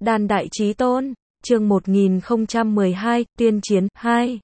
Đàn đại chí tôn, chương 1012, tuyên chiến 2.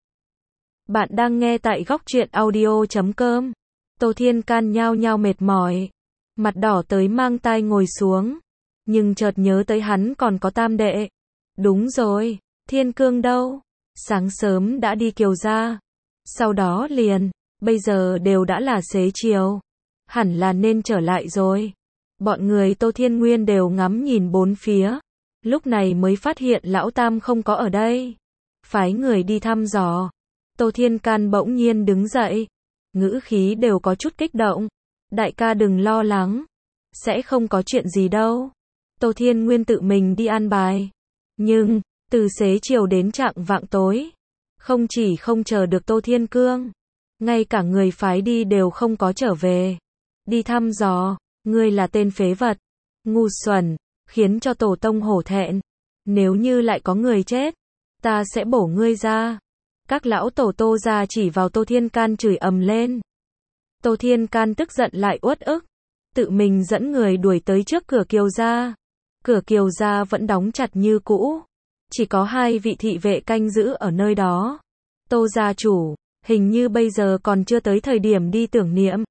Bạn đang nghe tại góc truyện audio.com. Tô Thiên Can nhao nhao mệt mỏi, mặt đỏ tới mang tai ngồi xuống, nhưng chợt nhớ tới hắn còn có tam đệ. Đúng rồi, Thiên Cương đâu? Sáng sớm đã đi Kiều gia, sau đó liền, bây giờ đều đã là xế chiều, hẳn là nên trở lại rồi. Bọn người Tô Thiên Nguyên đều ngắm nhìn bốn phía, lúc này mới phát hiện lão tam không có ở đây. Phái người đi thăm dò. Tô Thiên Can bỗng nhiên đứng dậy, ngữ khí đều có chút kích động. Đại ca đừng lo lắng, sẽ không có chuyện gì đâu. Tô Thiên Nguyên tự mình đi an bài. Nhưng, từ xế chiều đến chạng vạng tối, không chỉ không chờ được Tô Thiên Cương, ngay cả người phái đi đều không có trở về. Đi thăm dò, ngươi là tên phế vật, ngu xuẩn, khiến cho tổ tông hổ thẹn. Nếu như lại có người chết, ta sẽ bổ ngươi ra. Các lão tổ Tô gia chỉ vào Tô Thiên Can chửi ầm lên. Tô Thiên Can tức giận lại uất ức, tự mình dẫn người đuổi tới trước cửa Kiều gia. Cửa Kiều gia vẫn đóng chặt như cũ, chỉ có hai vị thị vệ canh giữ ở nơi đó. Tô gia chủ, hình như bây giờ còn chưa tới thời điểm đi tưởng niệm.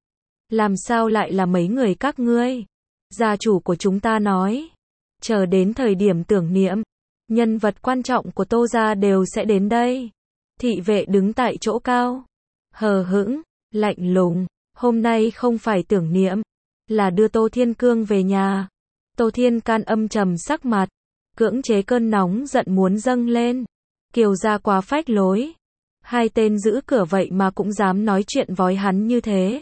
Làm sao lại là mấy người các ngươi? Gia chủ của chúng ta nói, chờ đến thời điểm tưởng niệm, nhân vật quan trọng của Tô gia đều sẽ đến đây. Thị vệ đứng tại chỗ cao, hờ hững, lạnh lùng, hôm nay không phải tưởng niệm, là đưa Tô Thiên Cương về nhà. Tô Thiên Can âm trầm sắc mặt, cưỡng chế cơn nóng giận muốn dâng lên. Kiều gia quá phách lối, hai tên giữ cửa vậy mà cũng dám nói chuyện vói hắn như thế.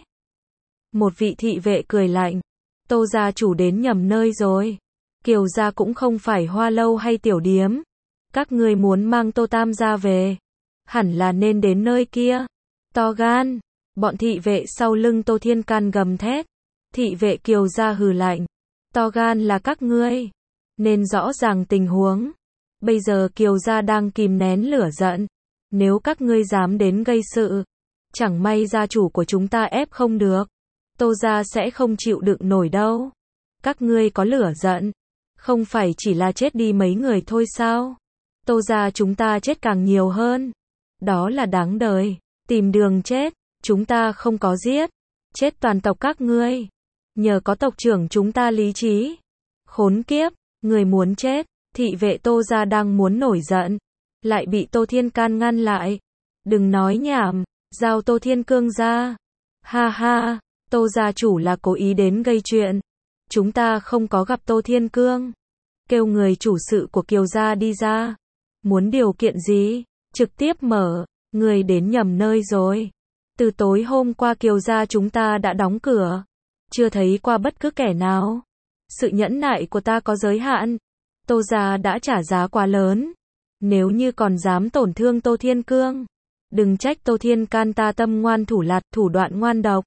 Một vị thị vệ cười lạnh, Tô gia chủ đến nhầm nơi rồi. Kiều gia cũng không phải hoa lâu hay tiểu điếm. Các ngươi muốn mang Tô Tam gia về, hẳn là nên đến nơi kia. To gan, bọn thị vệ sau lưng Tô Thiên Can gầm thét. Thị vệ Kiều gia hừ lạnh, to gan là các ngươi, nên rõ ràng tình huống. Bây giờ Kiều gia đang kìm nén lửa giận, nếu các ngươi dám đến gây sự, chẳng may gia chủ của chúng ta ép không được, Tô gia sẽ không chịu đựng nổi đâu. Các ngươi có lửa giận, không phải chỉ là chết đi mấy người thôi sao? Tô gia chúng ta chết càng nhiều hơn. Đó là đáng đời, tìm đường chết, chúng ta không có giết, chết toàn tộc các ngươi. Nhờ có tộc trưởng chúng ta lý trí. Khốn kiếp, người muốn chết. Thị vệ Tô gia đang muốn nổi giận, lại bị Tô Thiên Can ngăn lại. Đừng nói nhảm, giao Tô Thiên Cương ra. Ha ha, Tô gia chủ là cố ý đến gây chuyện. Chúng ta không có gặp Tô Thiên Cương. Kêu người chủ sự của Kiều gia đi ra. Muốn điều kiện gì? Trực tiếp mở, người đến nhầm nơi rồi. Từ tối hôm qua Kiều gia chúng ta đã đóng cửa, chưa thấy qua bất cứ kẻ nào. Sự nhẫn nại của ta có giới hạn. Tô gia đã trả giá quá lớn. Nếu như còn dám tổn thương Tô Thiên Cương, đừng trách Tô Thiên Can ta tâm ngoan thủ lạt, thủ đoạn ngoan độc.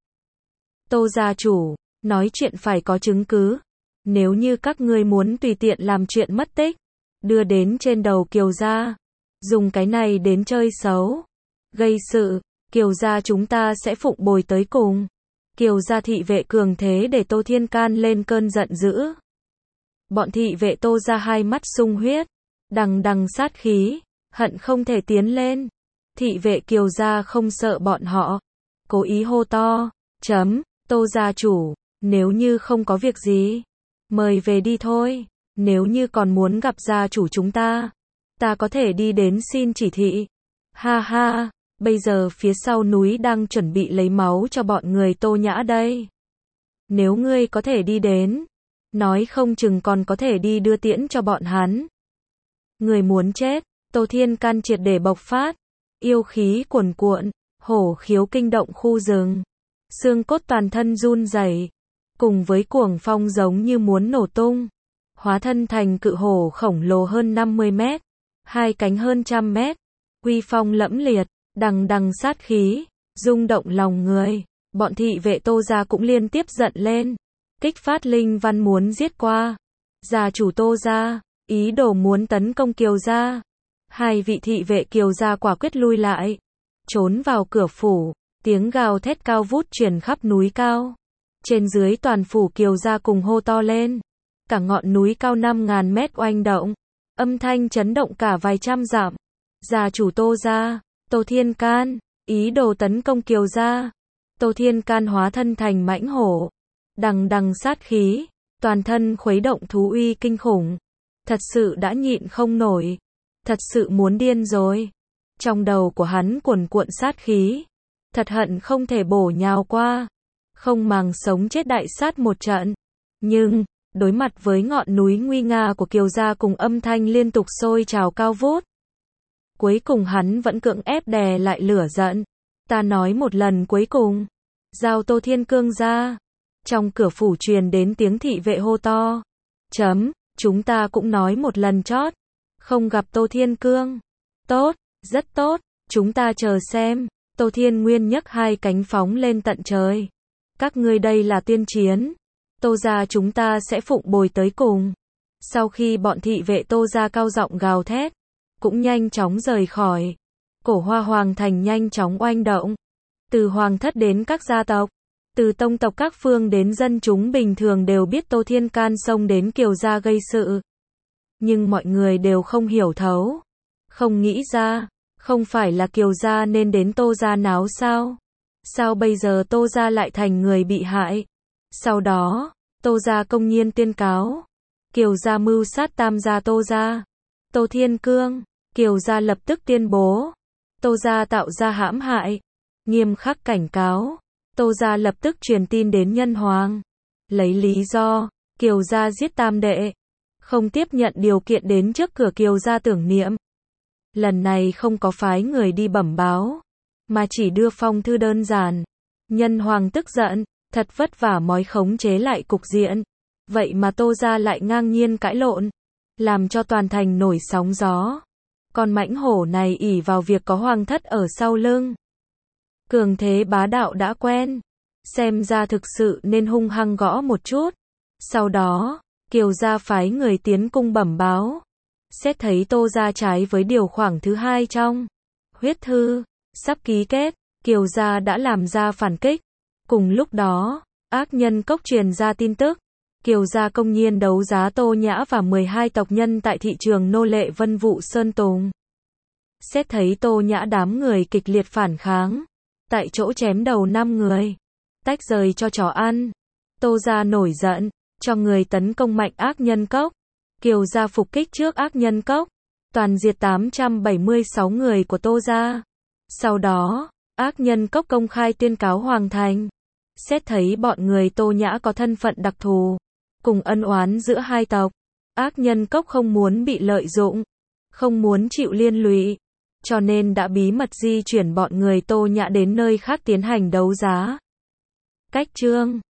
Tô gia chủ, nói chuyện phải có chứng cứ. Nếu như các ngươi muốn tùy tiện làm chuyện mất tích, đưa đến trên đầu Kiều gia, dùng cái này đến chơi xấu, gây sự, Kiều gia chúng ta sẽ phụng bồi tới cùng. Kiều gia thị vệ cường thế để Tô Thiên Can lên cơn giận dữ. Bọn thị vệ Tô gia hai mắt sung huyết, đằng đằng sát khí, hận không thể tiến lên. Thị vệ Kiều gia không sợ bọn họ, cố ý hô to, Tô gia chủ, nếu như không có việc gì, mời về đi thôi. Nếu như còn muốn gặp gia chủ chúng ta có thể đi đến xin chỉ thị. Ha ha, bây giờ phía sau núi đang chuẩn bị lấy máu cho bọn người Tô Nhã đây. Nếu ngươi có thể đi đến, nói không chừng còn có thể đi đưa tiễn cho bọn hắn. Người muốn chết. Tô Thiên Can triệt để bộc phát, yêu khí cuồn cuộn, hổ khiếu kinh động khu rừng, xương cốt toàn thân run rẩy, cùng với cuồng phong giống như muốn nổ tung, hóa thân thành cự hổ khổng lồ hơn 50 mét, hai cánh hơn 100 mét, uy phong lẫm liệt, đằng đằng sát khí, rung động lòng người. Bọn thị vệ Tô gia cũng liên tiếp giận lên, kích phát linh văn muốn giết qua. Gia chủ Tô gia, ý đồ muốn tấn công Kiều gia. Hai vị thị vệ Kiều gia quả quyết lui lại, trốn vào cửa phủ, tiếng gào thét cao vút truyền khắp núi cao. Trên dưới toàn phủ Kiều gia cùng hô to lên. Cả ngọn núi cao 5.000 mét oanh động, âm thanh chấn động cả vài trăm dặm. Gia chủ Tô gia, Tô Thiên Can, ý đồ tấn công Kiều gia. Tô Thiên Can hóa thân thành mãnh hổ, đằng đằng sát khí, toàn thân khuấy động thú uy kinh khủng. Thật sự đã nhịn không nổi, thật sự muốn điên rồi. Trong đầu của hắn cuồn cuộn sát khí, thật hận không thể bổ nhào qua, không màng sống chết đại sát một trận. Nhưng, đối mặt với ngọn núi nguy nga của Kiều gia cùng âm thanh liên tục sôi trào cao vút, cuối cùng hắn vẫn cưỡng ép đè lại lửa giận. Ta nói một lần cuối cùng, giao Tô Thiên Cương ra. Trong cửa phủ truyền đến tiếng thị vệ hô to. Chúng ta cũng nói một lần chót, không gặp Tô Thiên Cương. Tốt, rất tốt, chúng ta chờ xem. Tô Thiên Nguyên nhấc hai cánh phóng lên tận trời. Các ngươi đây là tuyên chiến. Tô gia chúng ta sẽ phụng bồi tới cùng. Sau khi bọn thị vệ Tô gia cao giọng gào thét, cũng nhanh chóng rời khỏi. Cổ Hoa Hoàng thành nhanh chóng oanh động. Từ hoàng thất đến các gia tộc, từ tông tộc các phương đến dân chúng bình thường đều biết Tô Thiên Can xông đến Kiều gia gây sự. Nhưng mọi người đều không hiểu thấu, không nghĩ ra, không phải là Kiều gia nên đến Tô gia náo sao? Sao bây giờ Tô gia lại thành người bị hại? Sau đó, Tô gia công nhiên tuyên cáo, Kiều gia mưu sát tam gia Tô gia. Tô Thiên Cương, Kiều gia lập tức tuyên bố, Tô gia tạo ra hãm hại, nghiêm khắc cảnh cáo. Tô gia lập tức truyền tin đến Nhân Hoàng, lấy lý do, Kiều gia giết tam đệ, không tiếp nhận điều kiện đến trước cửa Kiều gia tưởng niệm. Lần này không có phái người đi bẩm báo, mà chỉ đưa phong thư đơn giản. Nhân Hoàng tức giận, thật vất vả mới khống chế lại cục diện. Vậy mà Tô gia lại ngang nhiên cãi lộn, làm cho toàn thành nổi sóng gió. Con mãnh hổ này ỷ vào việc có hoàng thất ở sau lưng, cường thế bá đạo đã quen, xem ra thực sự nên hung hăng gõ một chút. Sau đó, Kiều gia phái người tiến cung bẩm báo, xét thấy Tô gia trái với điều khoản thứ 2 trong huyết thư sắp ký kết, Kiều gia đã làm ra phản kích. Cùng lúc đó, Ác Nhân Cốc truyền ra tin tức, Kiều gia công nhiên đấu giá Tô Nhã và 12 tộc nhân tại thị trường nô lệ Vân Vũ Sơn Tùng. Xét thấy Tô Nhã đám người kịch liệt phản kháng, tại chỗ chém đầu 5 người, tách rời cho chó ăn. Tô gia nổi giận, cho người tấn công mạnh Ác Nhân Cốc. Kiều gia phục kích trước Ác Nhân Cốc, toàn diệt 876 người của Tô gia. Sau đó, Ác Nhân Cốc công khai tuyên cáo hoàng thành. Xét thấy bọn người Tô Nhã có thân phận đặc thù, cùng ân oán giữa hai tộc, Ác Nhân Cốc không muốn bị lợi dụng, không muốn chịu liên lụy, cho nên đã bí mật di chuyển bọn người Tô Nhã đến nơi khác tiến hành đấu giá. Cách chương